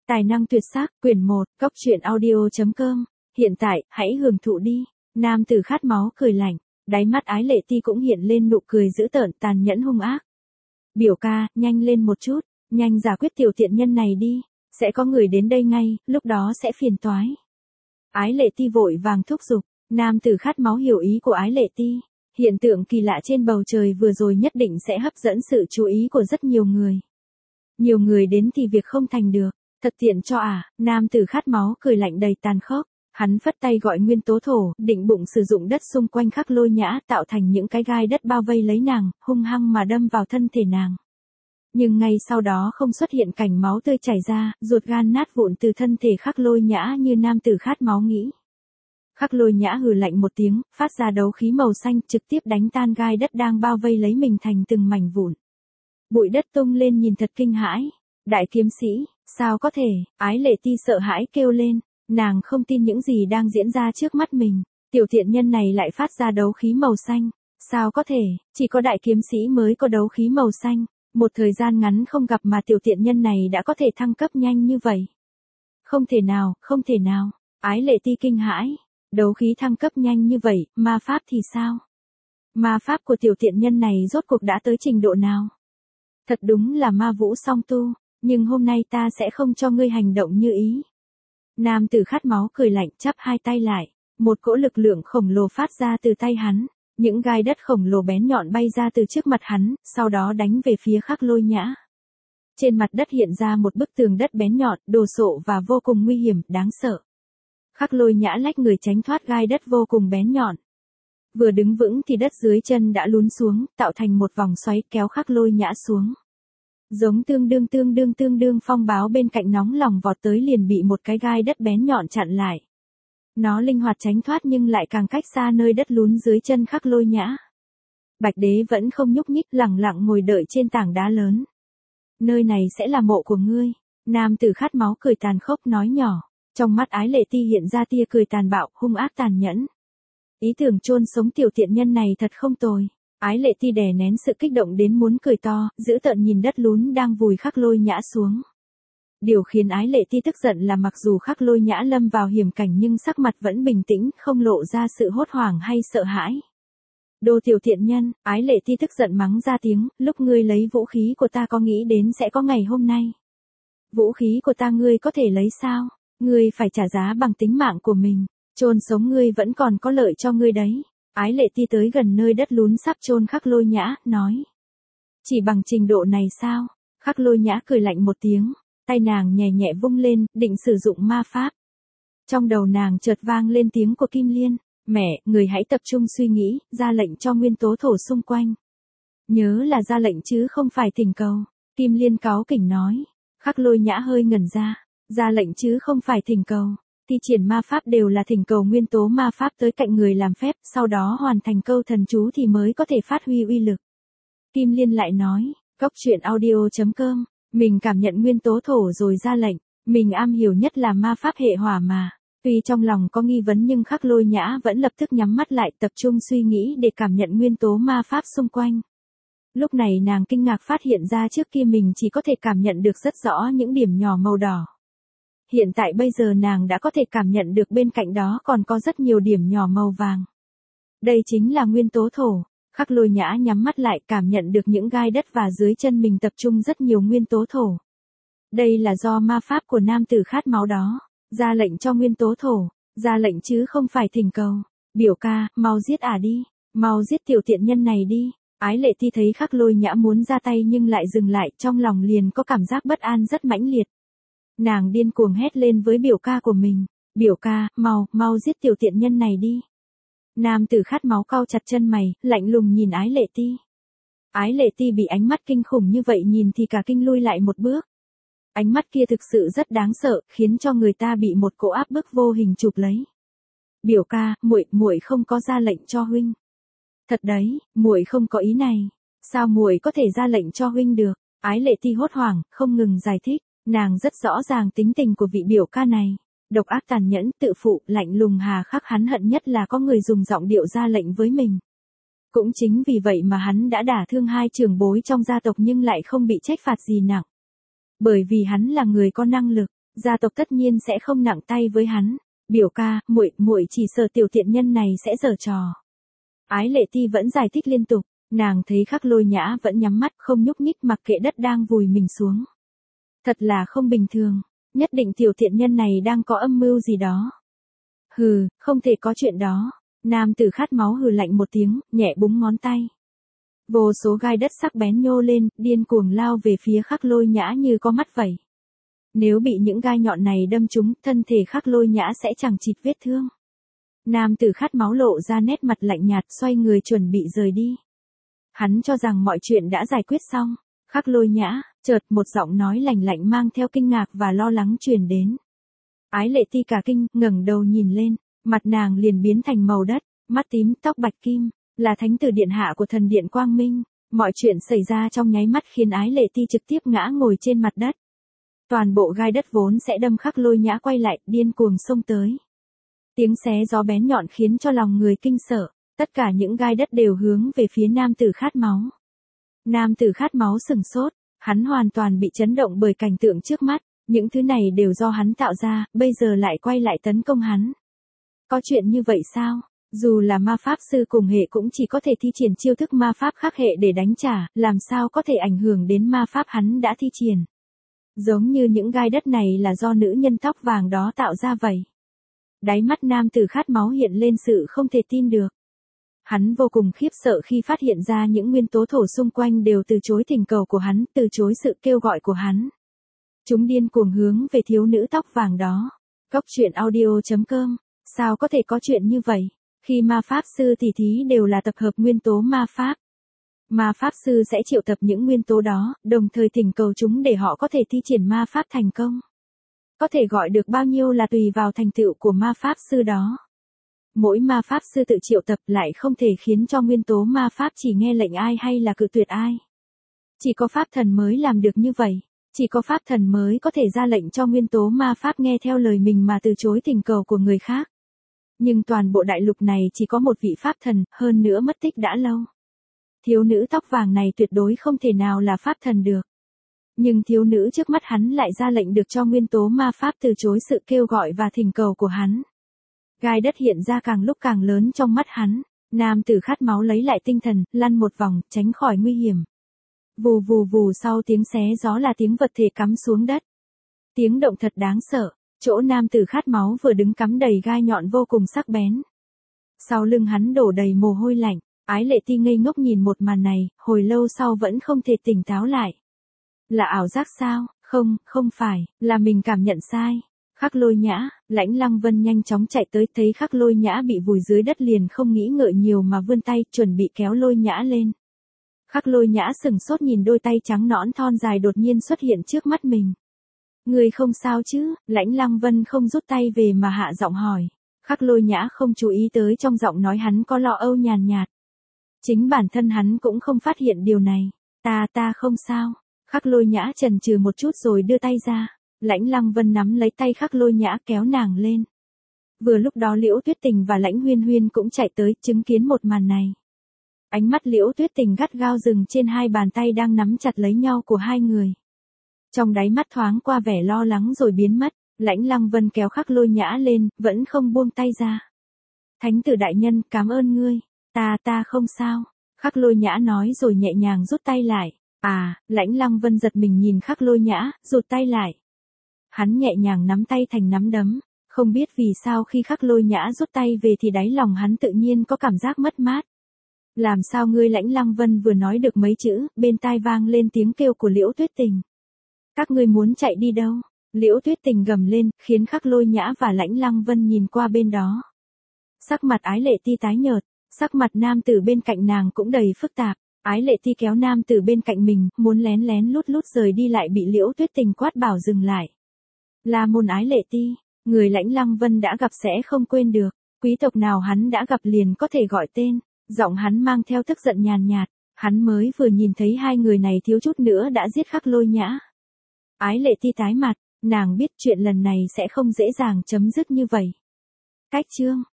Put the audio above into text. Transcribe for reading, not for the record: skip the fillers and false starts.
Tài năng tuyệt sắc, quyển 1, cóc truyện audio.com. Hiện tại, hãy hưởng thụ đi. Nam tử khát máu cười lạnh, đáy mắt Ái Lệ Ti cũng hiện lên nụ cười dữ tợn tàn nhẫn hung ác. Biểu ca, nhanh lên một chút, nhanh giải quyết tiểu tiện nhân này đi, sẽ có người đến đây ngay, lúc đó sẽ phiền toái. Ái Lệ Ti vội vàng thúc giục, nam tử khát máu hiểu ý của Ái Lệ Ti. Hiện tượng kỳ lạ trên bầu trời vừa rồi nhất định sẽ hấp dẫn sự chú ý của rất nhiều người. Nhiều người đến thì việc không thành được, thật tiện cho nam tử khát máu cười lạnh đầy tàn khốc. Hắn phất tay gọi nguyên tố thổ, định bụng sử dụng đất xung quanh Khắc Lôi Nhã tạo thành những cái gai đất bao vây lấy nàng, hung hăng mà đâm vào thân thể nàng. Nhưng ngay sau đó không xuất hiện cảnh máu tươi chảy ra, ruột gan nát vụn từ thân thể Khắc Lôi Nhã như nam tử khát máu nghĩ. Khắc Lôi Nhã hừ lạnh một tiếng, phát ra đấu khí màu xanh trực tiếp đánh tan gai đất đang bao vây lấy mình thành từng mảnh vụn. Bụi đất tung lên nhìn thật kinh hãi. Đại kiếm sĩ, sao có thể? Ái Lệ Ti sợ hãi kêu lên. Nàng không tin những gì đang diễn ra trước mắt mình. Tiểu thiện nhân này lại phát ra đấu khí màu xanh. Sao có thể? Chỉ có đại kiếm sĩ mới có đấu khí màu xanh. Một thời gian ngắn không gặp mà tiểu thiện nhân này đã có thể thăng cấp nhanh như vậy. Không thể nào, không thể nào. Ái Lệ Ti kinh hãi. Đấu khí thăng cấp nhanh như vậy, ma pháp thì sao? Ma pháp của tiểu thiện nhân này rốt cuộc đã tới trình độ nào? Thật đúng là ma vũ song tu, nhưng hôm nay ta sẽ không cho ngươi hành động như ý. Nam tử khát máu cười lạnh chắp hai tay lại, một cỗ lực lượng khổng lồ phát ra từ tay hắn, những gai đất khổng lồ bén nhọn bay ra từ trước mặt hắn, sau đó đánh về phía Khắc Lôi Nhã. Trên mặt đất hiện ra một bức tường đất bén nhọn, đồ sộ và vô cùng nguy hiểm, đáng sợ. Khắc Lôi Nhã lách người tránh thoát gai đất vô cùng bén nhọn. Vừa đứng vững thì đất dưới chân đã lún xuống, tạo thành một vòng xoáy kéo Khắc Lôi Nhã xuống. Giống tương đương phong báo bên cạnh nóng lòng vọt tới liền bị một cái gai đất bén nhọn chặn lại. Nó linh hoạt tránh thoát nhưng lại càng cách xa nơi đất lún dưới chân Khắc Lôi Nhã. Bạch Đế vẫn không nhúc nhích, lẳng lặng ngồi đợi trên tảng đá lớn. Nơi này sẽ là mộ của ngươi. Nam tử khát máu cười tàn khốc nói nhỏ. Trong mắt Ái Lệ Ti hiện ra tia cười tàn bạo, hung ác tàn nhẫn. Ý tưởng chôn sống tiểu tiện nhân này thật không tồi. Ái Lệ Ti đè nén sự kích động đến muốn cười to, dữ tợn nhìn đất lún đang vùi Khắc Lôi Nhã xuống. Điều khiến Ái Lệ Ti tức giận là mặc dù Khắc Lôi Nhã lâm vào hiểm cảnh nhưng sắc mặt vẫn bình tĩnh, không lộ ra sự hốt hoảng hay sợ hãi. Đồ tiểu thiện nhân, Ái Lệ Ti tức giận mắng ra tiếng, lúc ngươi lấy vũ khí của ta có nghĩ đến sẽ có ngày hôm nay. Vũ khí của ta ngươi có thể lấy sao? Ngươi phải trả giá bằng tính mạng của mình, chôn sống ngươi vẫn còn có lợi cho ngươi đấy. Ái Lệ Ti tới gần nơi đất lún sắp chôn Khắc Lôi Nhã, nói. Chỉ bằng trình độ này sao? Khắc Lôi Nhã cười lạnh một tiếng, tay nàng nhẹ nhẹ vung lên, định sử dụng ma pháp. Trong đầu nàng chợt vang lên tiếng của Kim Liên, mẹ, người hãy tập trung suy nghĩ, ra lệnh cho nguyên tố thổ xung quanh. Nhớ là ra lệnh chứ không phải thỉnh cầu. Kim Liên cáu kỉnh nói. Khắc Lôi Nhã hơi ngẩn ra lệnh chứ không phải thỉnh cầu. Thi triển ma pháp đều là thỉnh cầu nguyên tố ma pháp tới cạnh người làm phép, sau đó hoàn thành câu thần chú thì mới có thể phát huy uy lực. Kim Liên lại nói, cóc truyện audio.com, mình cảm nhận nguyên tố thổ rồi ra lệnh, mình am hiểu nhất là ma pháp hệ hỏa mà. Tuy trong lòng có nghi vấn nhưng Khắc Lôi Nhã vẫn lập tức nhắm mắt lại tập trung suy nghĩ để cảm nhận nguyên tố ma pháp xung quanh. Lúc này nàng kinh ngạc phát hiện ra trước kia mình chỉ có thể cảm nhận được rất rõ những điểm nhỏ màu đỏ. Hiện tại bây giờ nàng đã có thể cảm nhận được bên cạnh đó còn có rất nhiều điểm nhỏ màu vàng. Đây chính là nguyên tố thổ. Khắc Lôi Nhã nhắm mắt lại cảm nhận được những gai đất và dưới chân mình tập trung rất nhiều nguyên tố thổ. Đây là do ma pháp của nam tử khát máu đó. Ra lệnh cho nguyên tố thổ. Ra lệnh chứ không phải thỉnh cầu. Biểu ca, mau giết đi. Mau giết tiểu tiện nhân này đi. Ái Lệ Ti thấy Khắc Lôi Nhã muốn ra tay nhưng lại dừng lại, trong lòng liền có cảm giác bất an rất mãnh liệt. Nàng điên cuồng hét lên với biểu ca của mình. Biểu ca, mau giết tiểu tiện nhân này đi. Nam tử khát máu cau chặt chân mày, lạnh lùng nhìn Ái Lệ Ti. Ái Lệ Ti bị ánh mắt kinh khủng như vậy nhìn thì cả kinh lui lại một bước. Ánh mắt kia thực sự rất đáng sợ, khiến cho người ta bị một cỗ áp bức vô hình chụp lấy. Biểu ca, muội không có ra lệnh cho huynh. Thật đấy, muội không có ý này. Sao muội có thể ra lệnh cho huynh được? Ái Lệ Ti hốt hoảng, không ngừng giải thích. Nàng rất rõ ràng tính tình của vị biểu ca này. Độc ác tàn nhẫn, tự phụ, lạnh lùng hà khắc, hắn hận nhất là có người dùng giọng điệu ra lệnh với mình. Cũng chính vì vậy mà hắn đã đả thương hai trưởng bối trong gia tộc nhưng lại không bị trách phạt gì nặng. Bởi vì hắn là người có năng lực, gia tộc tất nhiên sẽ không nặng tay với hắn. Biểu ca, muội chỉ sợ tiểu tiện nhân này sẽ giở trò. Ái Lệ Ti vẫn giải thích liên tục, nàng thấy Khắc Lôi Nhã vẫn nhắm mắt không nhúc nhích mặc kệ đất đang vùi mình xuống. Thật là không bình thường, nhất định tiểu tiện nhân này đang có âm mưu gì đó. Hừ, không thể có chuyện đó. Nam tử khát máu hừ lạnh một tiếng, nhẹ búng ngón tay. Vô số gai đất sắc bén nhô lên, điên cuồng lao về phía Khắc Lôi Nhã như có mắt vậy. Nếu bị những gai nhọn này đâm trúng, thân thể Khắc Lôi Nhã sẽ chẳng chịt vết thương. Nam tử khát máu lộ ra nét mặt lạnh nhạt, xoay người chuẩn bị rời đi. Hắn cho rằng mọi chuyện đã giải quyết xong. Khắc Lôi Nhã, chợt một giọng nói lạnh lạnh mang theo kinh ngạc và lo lắng truyền đến. Ái Lệ Ti cả kinh, ngẩng đầu nhìn lên, mặt nàng liền biến thành màu đất, mắt tím, tóc bạch kim, là thánh tử điện hạ của thần điện Quang Minh. Mọi chuyện xảy ra trong nháy mắt khiến Ái Lệ Ti trực tiếp ngã ngồi trên mặt đất. Toàn bộ gai đất vốn sẽ đâm Khắc Lôi Nhã quay lại, điên cuồng xông tới. Tiếng xé gió bén nhọn khiến cho lòng người kinh sợ, tất cả những gai đất đều hướng về phía nam tử khát máu. Nam tử khát máu sừng sốt, hắn hoàn toàn bị chấn động bởi cảnh tượng trước mắt, những thứ này đều do hắn tạo ra, bây giờ lại quay lại tấn công hắn. Có chuyện như vậy sao? Dù là ma pháp sư cùng hệ cũng chỉ có thể thi triển chiêu thức ma pháp khác hệ để đánh trả, làm sao có thể ảnh hưởng đến ma pháp hắn đã thi triển. Giống như những gai đất này là do nữ nhân tóc vàng đó tạo ra vậy. Đáy mắt nam tử khát máu hiện lên sự không thể tin được. Hắn vô cùng khiếp sợ khi phát hiện ra những nguyên tố thổ xung quanh đều từ chối thỉnh cầu của hắn, từ chối sự kêu gọi của hắn. Chúng điên cuồng hướng về thiếu nữ tóc vàng đó. Cốc truyện audio.com, sao có thể có chuyện như vậy? Khi ma pháp sư tỉ thí đều là tập hợp nguyên tố ma pháp. Ma pháp sư sẽ triệu tập những nguyên tố đó, đồng thời thỉnh cầu chúng để họ có thể thi triển ma pháp thành công. Có thể gọi được bao nhiêu là tùy vào thành tựu của ma pháp sư đó. Mỗi ma pháp sư tự triệu tập lại không thể khiến cho nguyên tố ma pháp chỉ nghe lệnh ai hay là cự tuyệt ai. Chỉ có pháp thần mới làm được như vậy. Chỉ có pháp thần mới có thể ra lệnh cho nguyên tố ma pháp nghe theo lời mình mà từ chối thỉnh cầu của người khác. Nhưng toàn bộ đại lục này chỉ có một vị pháp thần, hơn nữa mất tích đã lâu. Thiếu nữ tóc vàng này tuyệt đối không thể nào là pháp thần được. Nhưng thiếu nữ trước mắt hắn lại ra lệnh được cho nguyên tố ma pháp từ chối sự kêu gọi và thỉnh cầu của hắn. Gai đất hiện ra càng lúc càng lớn trong mắt hắn. Nam tử khát máu lấy lại tinh thần, lăn một vòng, tránh khỏi nguy hiểm. Vù vù vù, sau tiếng xé gió là tiếng vật thể cắm xuống đất. Tiếng động thật đáng sợ, chỗ nam tử khát máu vừa đứng cắm đầy gai nhọn vô cùng sắc bén. Sau lưng hắn đổ đầy mồ hôi lạnh, Ái Lệ Ti ngây ngốc nhìn một màn này, hồi lâu sau vẫn không thể tỉnh táo lại. Là ảo giác sao? Không phải, là mình cảm nhận sai. Khắc Lôi Nhã, Lãnh Lăng Vân nhanh chóng chạy tới, thấy Khắc Lôi Nhã bị vùi dưới đất liền không nghĩ ngợi nhiều mà vươn tay, chuẩn bị kéo Lôi Nhã lên. Khắc Lôi Nhã sừng sốt nhìn đôi tay trắng nõn thon dài đột nhiên xuất hiện trước mắt mình. Người không sao chứ? Lãnh Lăng Vân không rút tay về mà hạ giọng hỏi. Khắc Lôi Nhã không chú ý tới trong giọng nói hắn có lo âu nhàn nhạt. Chính bản thân hắn cũng không phát hiện điều này. Ta không sao. Khắc Lôi Nhã chần chừ một chút rồi đưa tay ra. Lãnh Lăng Vân nắm lấy tay Khắc Lôi Nhã kéo nàng lên. Vừa lúc đó Liễu Tuyết Tình và Lãnh Huyên Huyên cũng chạy tới chứng kiến một màn này. Ánh mắt Liễu Tuyết Tình gắt gao dừng trên hai bàn tay đang nắm chặt lấy nhau của hai người. Trong đáy mắt thoáng qua vẻ lo lắng rồi biến mất, Lãnh Lăng Vân kéo Khắc Lôi Nhã lên, vẫn không buông tay ra. Thánh tử đại nhân, cảm ơn ngươi. Ta không sao. Khắc Lôi Nhã nói rồi nhẹ nhàng rút tay lại. Lãnh Lăng Vân giật mình nhìn Khắc Lôi Nhã, rụt tay lại. Hắn nhẹ nhàng nắm tay thành nắm đấm. Không biết vì sao khi Khắc Lôi Nhã rút tay về thì đáy lòng hắn tự nhiên có cảm giác mất mát. Làm sao ngươi? Lãnh Lăng Vân vừa nói được mấy chữ, bên tai vang lên tiếng kêu của Liễu Tuyết Tình. Các ngươi muốn chạy đi đâu? Liễu Tuyết Tình gầm lên, khiến Khắc Lôi Nhã và Lãnh Lăng Vân nhìn qua bên đó. Sắc mặt Ái Lệ Ti tái nhợt, sắc mặt nam tử bên cạnh nàng cũng đầy phức tạp. Ái Lệ Ti kéo nam tử bên cạnh mình, muốn lén lén lút lút rời đi lại bị Liễu Tuyết Tình quát bảo dừng lại. La môn Ái Lệ Ti, người Lãnh Lăng Vân đã gặp sẽ không quên được, quý tộc nào hắn đã gặp liền có thể gọi tên, giọng hắn mang theo tức giận nhàn nhạt, hắn mới vừa nhìn thấy hai người này thiếu chút nữa đã giết Khắc Lôi Nhã. Ái Lệ Ti tái mặt, nàng biết chuyện lần này sẽ không dễ dàng chấm dứt như vậy. Cách chương